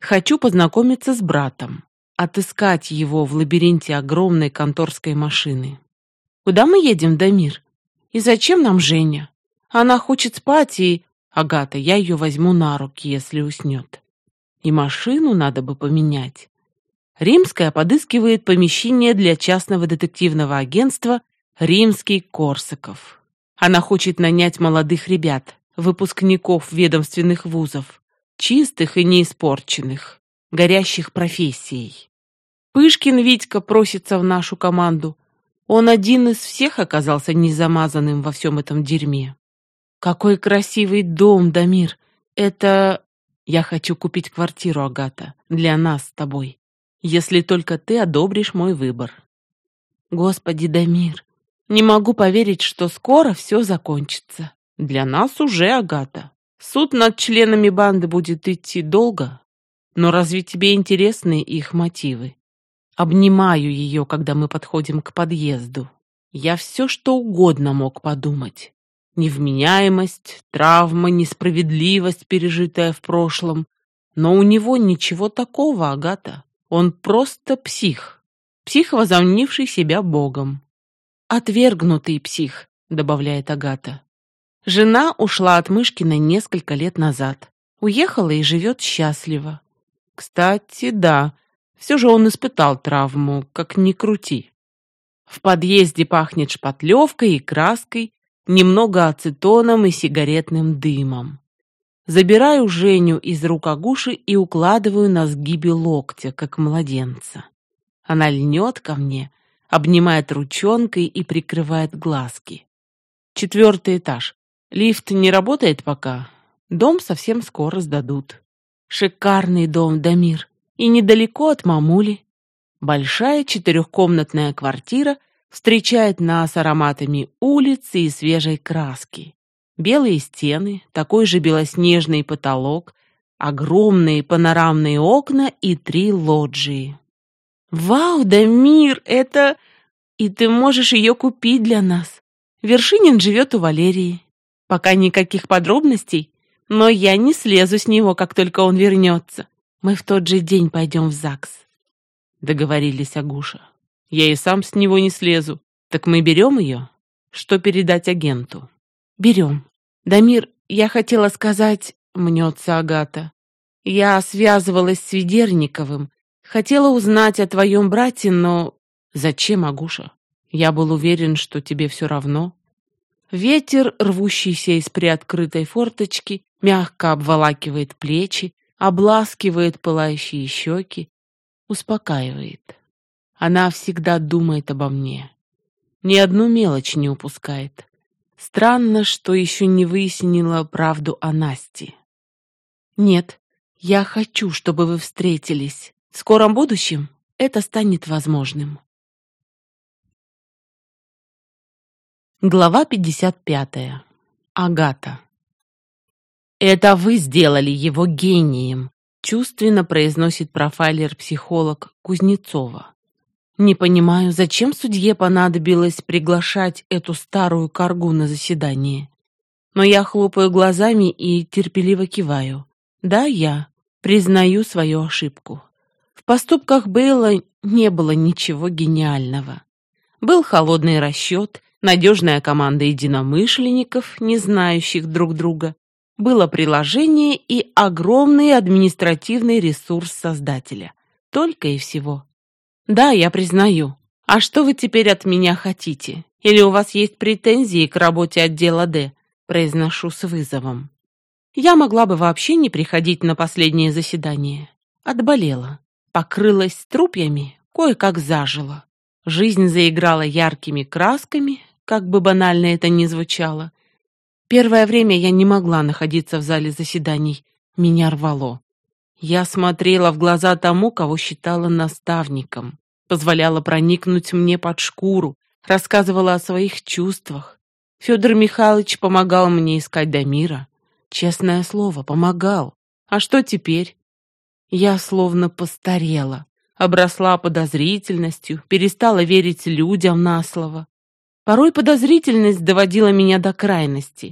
Хочу познакомиться с братом, отыскать его в лабиринте огромной конторской машины. Куда мы едем, Дамир? И зачем нам Женя? Она хочет спать и... Агата, я ее возьму на руки, если уснет. И машину надо бы поменять. Римская подыскивает помещение для частного детективного агентства «Римский Корсаков». Она хочет нанять молодых ребят, выпускников ведомственных вузов, чистых и неиспорченных, горящих профессией. Пышкин Витька просится в нашу команду. Он один из всех оказался незамазанным во всем этом дерьме. Какой красивый дом, Дамир! Это... Я хочу купить квартиру, Агата, для нас с тобой, если только ты одобришь мой выбор. Господи, Дамир, не могу поверить, что скоро все закончится. Для нас уже, Агата. Суд над членами банды будет идти долго, но разве тебе интересны их мотивы? Обнимаю ее, когда мы подходим к подъезду. Я все, что угодно мог подумать. Невменяемость, травма, несправедливость, пережитая в прошлом. Но у него ничего такого, Агата. Он просто псих. Псих, возомнивший себя богом. «Отвергнутый псих», — добавляет Агата. Жена ушла от Мышкина несколько лет назад. Уехала и живет счастливо. Кстати, да, все же он испытал травму, как ни крути. В подъезде пахнет шпатлевкой и краской, немного ацетоном и сигаретным дымом. Забираю Женю из рук Агуши и укладываю на сгибе локтя, как младенца. Она льнет ко мне, обнимает ручонкой и прикрывает глазки. 4-й этаж. Лифт не работает пока. Дом совсем скоро сдадут. Шикарный дом, Дамир. И недалеко от мамули. Большая 4-комнатная квартира встречает нас ароматами улицы и свежей краски. Белые стены, такой же белоснежный потолок, огромные панорамные окна и 3 лоджии. Вау, Дамир, это... И ты можешь ее купить для нас. Вершинин живет у Валерии. Пока никаких подробностей, но я не слезу с него, как только он вернется. Мы в тот же день пойдем в ЗАГС. Договорились, Агуша. Я и сам с него не слезу. Так мы берем ее? Что передать агенту? Берем. Дамир, я хотела сказать, мнется Агата. Я связывалась с Ведерниковым. Хотела узнать о твоем брате, но... Зачем, Агуша? Я был уверен, что тебе все равно. Ветер, рвущийся из приоткрытой форточки, мягко обволакивает плечи, обласкивает пылающие щеки, успокаивает. Она всегда думает обо мне. Ни одну мелочь не упускает. Странно, что еще не выяснила правду о Насте. Нет, я хочу, чтобы вы встретились. В скором будущем это станет возможным. Глава 55. Агата. «Это вы сделали его гением», — чувственно произносит профайлер-психолог Кузнецова. Не понимаю, зачем судье понадобилось приглашать эту старую коргу на заседание. Но я хлопаю глазами и терпеливо киваю. Да, я признаю свою ошибку. В поступках Бейла не было ничего гениального. Был холодный расчет, надежная команда единомышленников, не знающих друг друга. Было приложение и огромный административный ресурс создателя. Только и всего. Да, я признаю. А что вы теперь от меня хотите? Или у вас есть претензии к работе отдела Д? Произношу с вызовом. Я могла бы вообще не приходить на последнее заседание. Отболела. Покрылась струпьями, кое-как зажила. Жизнь заиграла яркими красками, как бы банально это ни звучало. Первое время я не могла находиться в зале заседаний. Меня рвало. Я смотрела в глаза тому, кого считала наставником, позволяла проникнуть мне под шкуру, рассказывала о своих чувствах. Федор Михайлович помогал мне искать Дамира. Честное слово, помогал. А что теперь? Я словно постарела, обросла подозрительностью, перестала верить людям на слово. Порой подозрительность доводила меня до крайности.